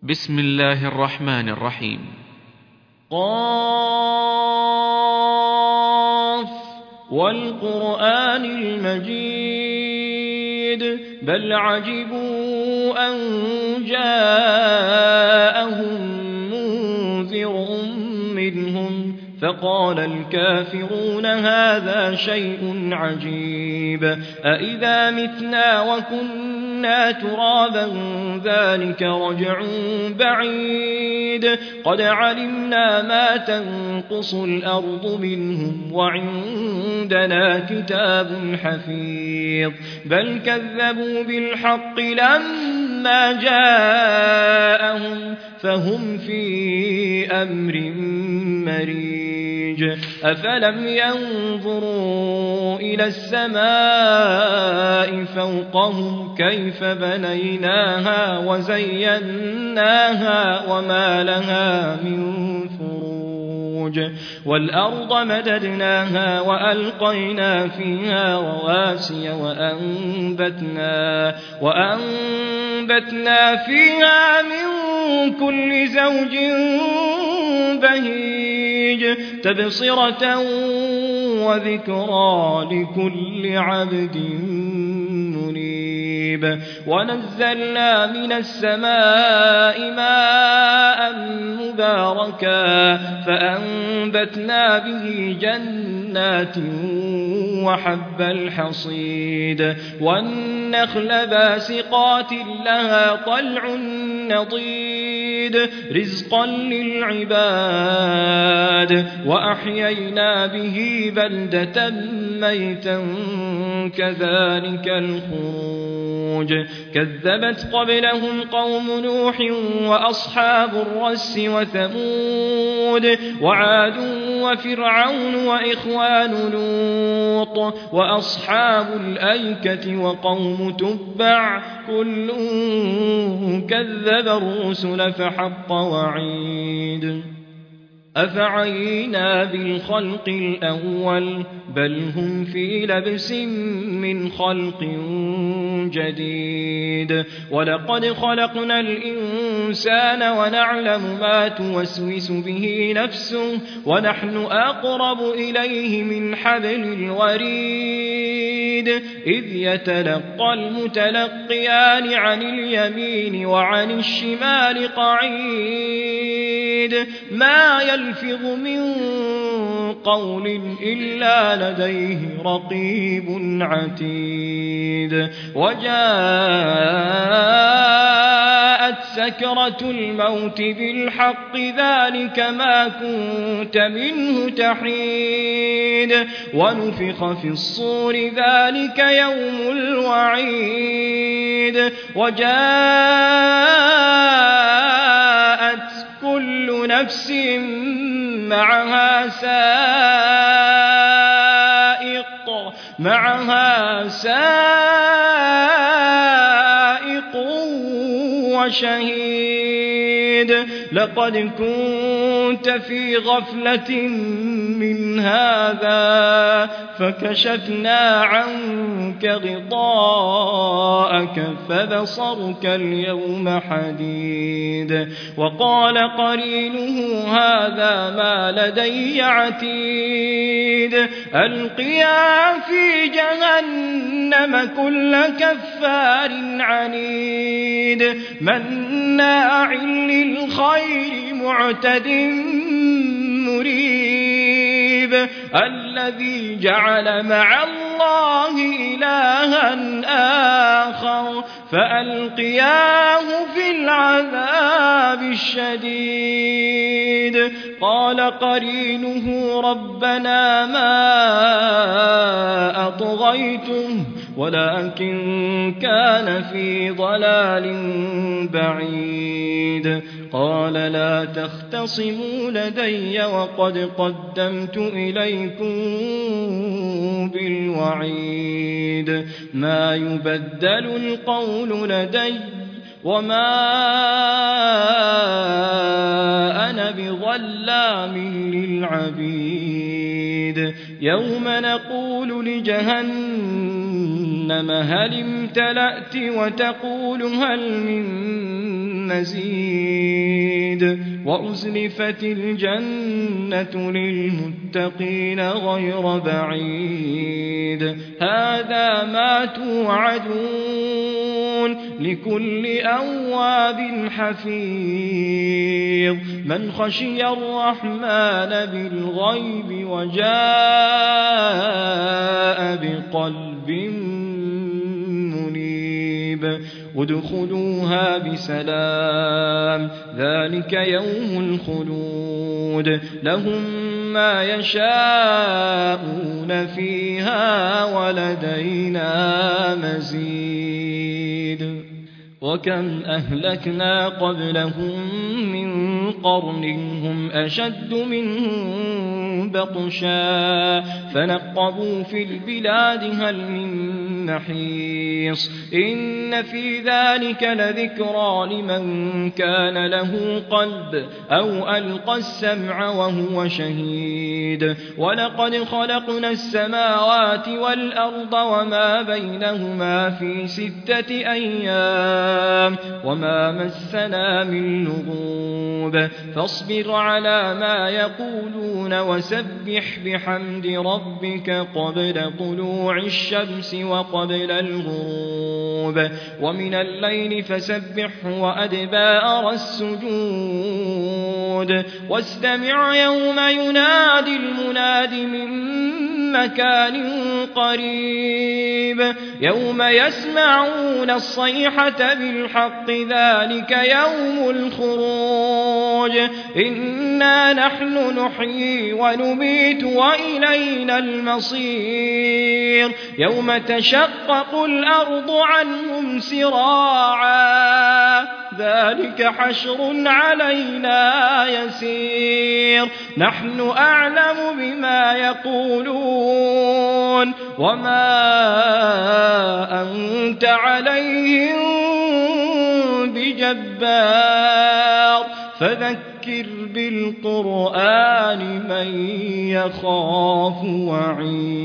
بسم الله الرحمن الرحيم. قاف والقرآن المجيد بل عجبوا أن جاءهم منذر منهم فقال الكافرون هذا شيء عجيب أإذا متنا وكنا ترابا ذلك رجع بعيد قد علمنا ما تنقص الأرض منهم وعندنا كتاب حفيظ بل كذبوا بالحق لما جاءهم فهم في أمر مريج أفلم ينظروا إلى السماء فوقهم كيف بنيناها وزيناها وما لها من فروج والأرض مددناها وألقينا فيها رواسي وأنبتنا فيها من كل زوج بهيج تبصرة وذكرى لكل عبد منيب ونزلنا من السماء ماء مباركا فأنبتنا به جنات وحب الحصيد والنخل باسقات لها طلع نضيد رزقا للعباد وأحيينا به بلدة ميتا كذلك الخروج كذبت قبلهم قوم نوح وأصحاب الرس وثمود وعاد وفرعون وإخوان لوط وأصحاب الأيكة وقوم تبع كل كذب الرسل فحق وعيد أفعينا بالخلق الأول بل هم في لبس من خلق جديد ولقد خلقنا الإنسان ونعلم ما توسوس به نفسه ونحن أقرب إليه من حبل الوريد إذ يتلقى المتلقيان عن اليمين وعن الشمال قعيد ما يلفظ من قول إلا لديه رقيب عتيد وجاءت سكرة الموت بالحق ذلك ما كنت منه تحيد ونفخ في الصور ذلك يوم الوعيد وجاءت كل نفس معها سائق وشهيد لقد كنت في غفلة من هذا فكشفنا عنك غطاءك فبصرك اليوم حديد وقال قرينه هذا ما لدي عتيد ألقيا في جهنم كل كفار عنيد مناع للخير معتد مريب الذي جعل مع الله إلها آخر فألقياه في العذاب الشديد قال قرينه ربنا ما أطغيته ولكن كان في ضلال بعيد قال لا تختصموا لدي وقد قدمت إليكم بالوعيد ما يبدل القول لدي وما أنا بظلام للعبيد يوم نقول لجهنم هل امتلأت وتقول هل من مزيد وأزلفت الجنة للمتقين غير بعيد هذا ما توعدون لكل أواب حفيظ من خشي الرحمن بالغيب وجاء بقلب منيب ادخلوها بسلام ذلك يوم الخلود لهم ما يشاءون فيها ولدينا مزيد وكم أهلكنا قبلهم من قرن هم أشد منهم بطشا فنقبوا في البلاد هل من محيص إن في ذلك لذكرى لمن كان له قلب أو ألقى السمع وهو شهيد ولقد خلقنا السماوات والأرض وما بينهما في 6 أيام وما مسنا من لغوب فاصبر على ما يقولون وسبح بحمد ربك قبل طلوع الشمس وقبل الغروب ومن الليل فسبحه وأدبار السجود واستمع يوم ينادي المناد من مكان قريب يوم يسمعون الصيحة بالحق ذلك يوم الخروج إنا نحن نحيي ونميت وإلينا المصير يوم تشقق الأرض عنهم سراعا ذلك حشر علينا يسير نحن أعلم بما يقولون وما أنت عليهم بجبار فذكر بالقرآن من يخاف وعيد